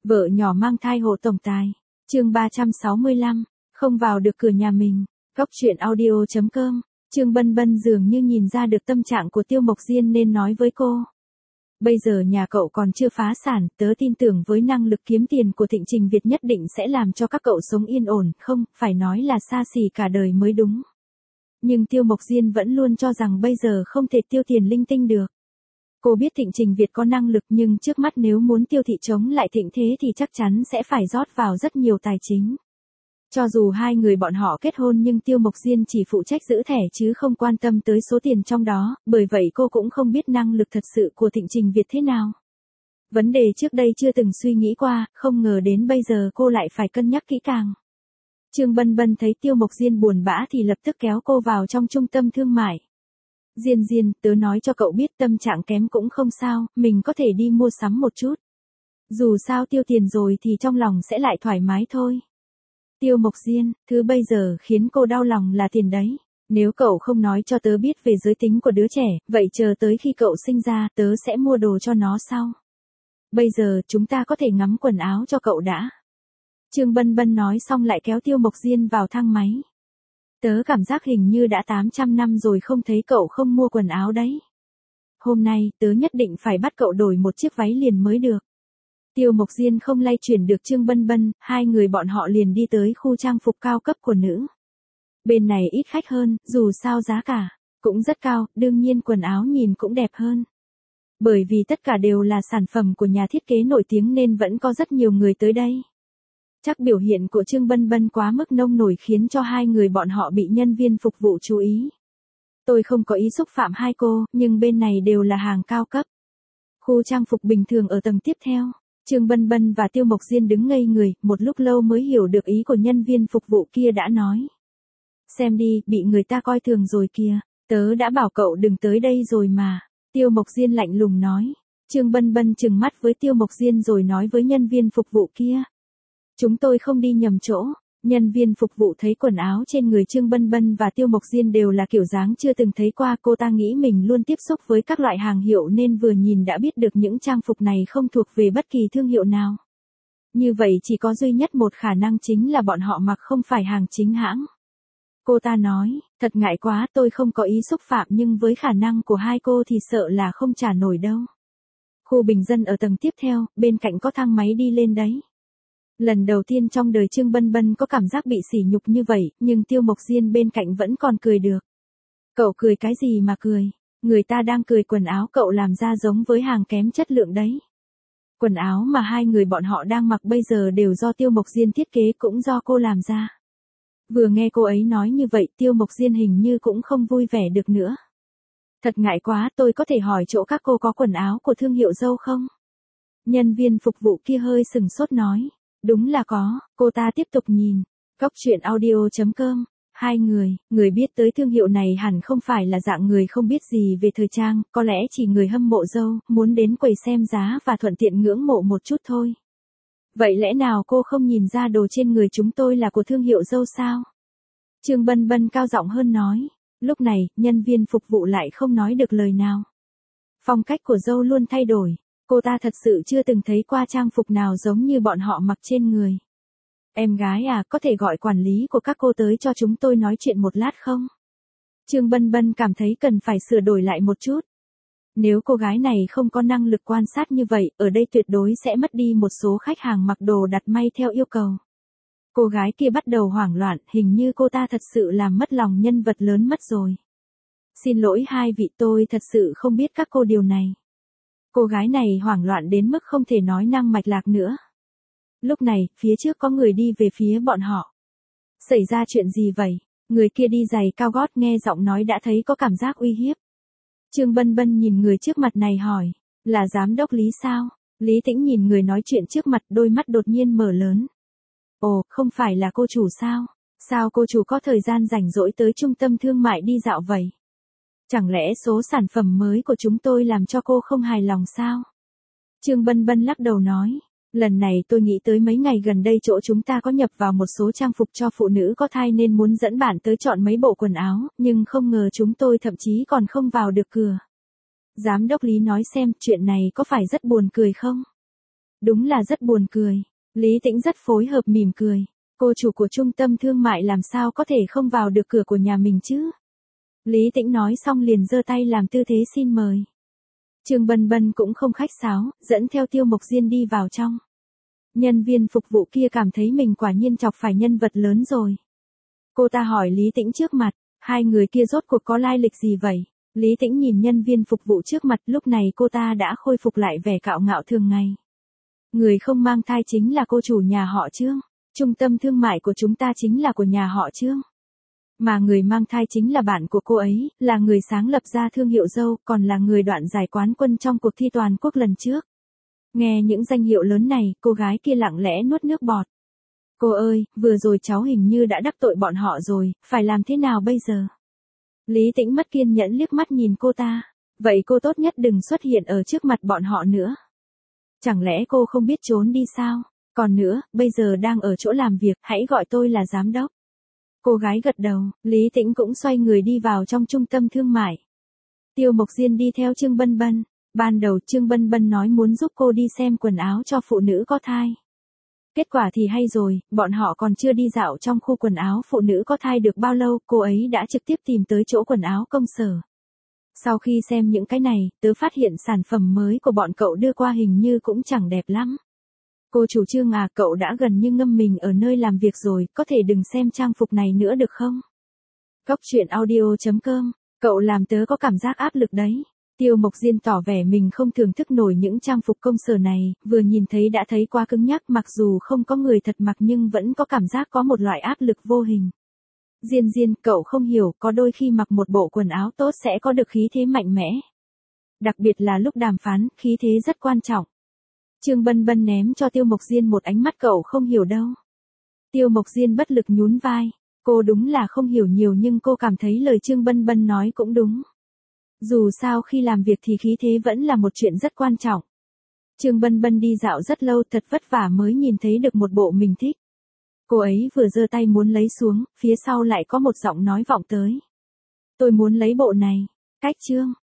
Vợ nhỏ mang thai hộ tổng tài. Chương 365, không vào được cửa nhà mình. Góc truyện audio.com. Trương Bân Bân dường như nhìn ra được tâm trạng của Tiêu Mộc Diên nên nói với cô. Bây giờ nhà cậu còn chưa phá sản, tớ tin tưởng với năng lực kiếm tiền của Thịnh Trình Việt nhất định sẽ làm cho các cậu sống yên ổn, không, phải nói là xa xỉ cả đời mới đúng. Nhưng Tiêu Mộc Diên vẫn luôn cho rằng bây giờ không thể tiêu tiền linh tinh được. Cô biết Thịnh Trình Việt có năng lực nhưng trước mắt nếu muốn Tiêu thị chống lại Thịnh thế thì chắc chắn sẽ phải rót vào rất nhiều tài chính. Cho dù hai người bọn họ kết hôn nhưng Tiêu Mộc Diên chỉ phụ trách giữ thẻ chứ không quan tâm tới số tiền trong đó, bởi vậy cô cũng không biết năng lực thật sự của Thịnh Trình Việt thế nào. Vấn đề trước đây chưa từng suy nghĩ qua, không ngờ đến bây giờ cô lại phải cân nhắc kỹ càng. Trương Bân Bân thấy Tiêu Mộc Diên buồn bã thì lập tức kéo cô vào trong trung tâm thương mại. Diên Diên, tớ nói cho cậu biết tâm trạng kém cũng không sao, mình có thể đi mua sắm một chút. Dù sao tiêu tiền rồi thì trong lòng sẽ lại thoải mái thôi. Tiêu Mộc Diên, thứ bây giờ khiến cô đau lòng là tiền đấy. Nếu cậu không nói cho tớ biết về giới tính của đứa trẻ, vậy chờ tới khi cậu sinh ra tớ sẽ mua đồ cho nó sau. Bây giờ chúng ta có thể ngắm quần áo cho cậu đã. Trương Bân Bân nói xong lại kéo Tiêu Mộc Diên vào thang máy. Tớ cảm giác hình như đã 800 năm rồi không thấy cậu không mua quần áo đấy. Hôm nay tớ nhất định phải bắt cậu đổi một chiếc váy liền mới được. Tiêu Mộc Diên không lay chuyển được Trương Bân Bân, hai người bọn họ liền đi tới khu trang phục cao cấp của nữ. Bên này ít khách hơn, dù sao giá cả cũng rất cao, đương nhiên quần áo nhìn cũng đẹp hơn. Bởi vì tất cả đều là sản phẩm của nhà thiết kế nổi tiếng nên vẫn có rất nhiều người tới đây. Chắc biểu hiện của Trương Bân Bân quá mức nông nổi khiến cho hai người bọn họ bị nhân viên phục vụ chú ý. Tôi không có ý xúc phạm hai cô, nhưng bên này đều là hàng cao cấp. Khu trang phục bình thường ở tầng tiếp theo. Trương Bân Bân và Tiêu Mộc Diên đứng ngây người, một lúc lâu mới hiểu được ý của nhân viên phục vụ kia đã nói. Xem đi, bị người ta coi thường rồi kìa, tớ đã bảo cậu đừng tới đây rồi mà. Tiêu Mộc Diên lạnh lùng nói. Trương Bân Bân trừng mắt với Tiêu Mộc Diên rồi nói với nhân viên phục vụ kia. Chúng tôi không đi nhầm chỗ. Nhân viên phục vụ thấy quần áo trên người Trương Bân Bân và Tiêu Mộc Diên đều là kiểu dáng chưa từng thấy qua, cô ta nghĩ mình luôn tiếp xúc với các loại hàng hiệu nên vừa nhìn đã biết được những trang phục này không thuộc về bất kỳ thương hiệu nào. Như vậy chỉ có duy nhất một khả năng chính là bọn họ mặc không phải hàng chính hãng. Cô ta nói, thật ngại quá, tôi không có ý xúc phạm nhưng với khả năng của hai cô thì sợ là không trả nổi đâu. Khu bình dân ở tầng tiếp theo, bên cạnh có thang máy đi lên đấy. Lần đầu tiên trong đời Trương Bân Bân có cảm giác bị sỉ nhục như vậy, nhưng Tiêu Mộc Diên bên cạnh vẫn còn cười được. Cậu cười cái gì mà cười? Người ta đang cười quần áo cậu làm ra giống với hàng kém chất lượng đấy. Quần áo mà hai người bọn họ đang mặc bây giờ đều do Tiêu Mộc Diên thiết kế cũng do cô làm ra. Vừa nghe cô ấy nói như vậy Tiêu Mộc Diên hình như cũng không vui vẻ được nữa. Thật ngại quá, tôi có thể hỏi chỗ các cô có quần áo của thương hiệu dâu không? Nhân viên phục vụ kia hơi sừng sốt nói. Đúng là có, cô ta tiếp tục nhìn. Góc truyện audio.com. Hai người biết tới thương hiệu này hẳn không phải là dạng người không biết gì về thời trang, có lẽ chỉ người hâm mộ dâu, muốn đến quầy xem giá và thuận tiện ngưỡng mộ một chút thôi. Vậy lẽ nào cô không nhìn ra đồ trên người chúng tôi là của thương hiệu dâu sao? Trương Bân Bân cao giọng hơn nói. Lúc này, nhân viên phục vụ lại không nói được lời nào. Phong cách của dâu luôn thay đổi. Cô ta thật sự chưa từng thấy qua trang phục nào giống như bọn họ mặc trên người. Em gái à, có thể gọi quản lý của các cô tới cho chúng tôi nói chuyện một lát không? Trương Bân Bân cảm thấy cần phải sửa đổi lại một chút. Nếu cô gái này không có năng lực quan sát như vậy, ở đây tuyệt đối sẽ mất đi một số khách hàng mặc đồ đặt may theo yêu cầu. Cô gái kia bắt đầu hoảng loạn, hình như cô ta thật sự làm mất lòng nhân vật lớn mất rồi. Xin lỗi hai vị, tôi thật sự không biết các cô điều này. Cô gái này hoảng loạn đến mức không thể nói năng mạch lạc nữa. Lúc này, phía trước có người đi về phía bọn họ. Xảy ra chuyện gì vậy? Người kia đi giày cao gót nghe giọng nói đã thấy có cảm giác uy hiếp. Trương Bân Bân nhìn người trước mặt này hỏi, là giám đốc Lý sao? Lý Tĩnh nhìn người nói chuyện trước mặt, đôi mắt đột nhiên mở lớn. Ồ, không phải là cô chủ sao? Sao cô chủ có thời gian rảnh rỗi tới trung tâm thương mại đi dạo vậy? Chẳng lẽ số sản phẩm mới của chúng tôi làm cho cô không hài lòng sao? Trương Bân Bân lắc đầu nói, lần này tôi nghĩ tới mấy ngày gần đây chỗ chúng ta có nhập vào một số trang phục cho phụ nữ có thai nên muốn dẫn bạn tới chọn mấy bộ quần áo, nhưng không ngờ chúng tôi thậm chí còn không vào được cửa. Giám đốc Lý nói xem, chuyện này có phải rất buồn cười không? Đúng là rất buồn cười. Lý Tĩnh rất phối hợp mỉm cười. Cô chủ của trung tâm thương mại làm sao có thể không vào được cửa của nhà mình chứ? Lý Tĩnh nói xong liền giơ tay làm tư thế xin mời. Trương Bân Bân cũng không khách sáo, dẫn theo Tiêu Mộc Diên đi vào trong. Nhân viên phục vụ kia cảm thấy mình quả nhiên chọc phải nhân vật lớn rồi. Cô ta hỏi Lý Tĩnh trước mặt, hai người kia rốt cuộc có lai lịch gì vậy? Lý Tĩnh nhìn nhân viên phục vụ trước mặt, lúc này cô ta đã khôi phục lại vẻ cạo ngạo thường ngày. Người không mang thai chính là cô chủ nhà họ Trương. Trung tâm thương mại của chúng ta chính là của nhà họ Trương. Mà người mang thai chính là bạn của cô ấy, là người sáng lập ra thương hiệu dâu, còn là người đoạt giải quán quân trong cuộc thi toàn quốc lần trước. Nghe những danh hiệu lớn này, cô gái kia lặng lẽ nuốt nước bọt. Cô ơi, vừa rồi cháu hình như đã đắc tội bọn họ rồi, phải làm thế nào bây giờ? Lý Tĩnh mất kiên nhẫn liếc mắt nhìn cô ta. Vậy cô tốt nhất đừng xuất hiện ở trước mặt bọn họ nữa. Chẳng lẽ cô không biết trốn đi sao? Còn nữa, bây giờ đang ở chỗ làm việc, hãy gọi tôi là giám đốc. Cô gái gật đầu, Lý Tĩnh cũng xoay người đi vào trong trung tâm thương mại. Tiêu Mộc Diên đi theo Trương Bân Bân. Ban đầu Trương Bân Bân nói muốn giúp cô đi xem quần áo cho phụ nữ có thai. Kết quả thì hay rồi, bọn họ còn chưa đi dạo trong khu quần áo phụ nữ có thai được bao lâu, cô ấy đã trực tiếp tìm tới chỗ quần áo công sở. Sau khi xem những cái này, tớ phát hiện sản phẩm mới của bọn cậu đưa qua hình như cũng chẳng đẹp lắm. Cô chủ Trương à, cậu đã gần như ngâm mình ở nơi làm việc rồi, có thể đừng xem trang phục này nữa được không? Goctruyện.audio.com, cậu làm tớ có cảm giác áp lực đấy. Tiêu Mộc Diên tỏ vẻ mình không thưởng thức nổi những trang phục công sở này, vừa nhìn thấy đã thấy quá cứng nhắc, mặc dù không có người thật mặc nhưng vẫn có cảm giác có một loại áp lực vô hình. Diên, cậu không hiểu, có đôi khi mặc một bộ quần áo tốt sẽ có được khí thế mạnh mẽ. Đặc biệt là lúc đàm phán, khí thế rất quan trọng. Trương Bân Bân ném cho Tiêu Mộc Diên một ánh mắt cậu không hiểu đâu. Tiêu Mộc Diên bất lực nhún vai, cô đúng là không hiểu nhiều nhưng cô cảm thấy lời Trương Bân Bân nói cũng đúng. Dù sao khi làm việc thì khí thế vẫn là một chuyện rất quan trọng. Trương Bân Bân đi dạo rất lâu, thật vất vả mới nhìn thấy được một bộ mình thích. Cô ấy vừa giơ tay muốn lấy xuống, phía sau lại có một giọng nói vọng tới. Tôi muốn lấy bộ này. Cách Trương,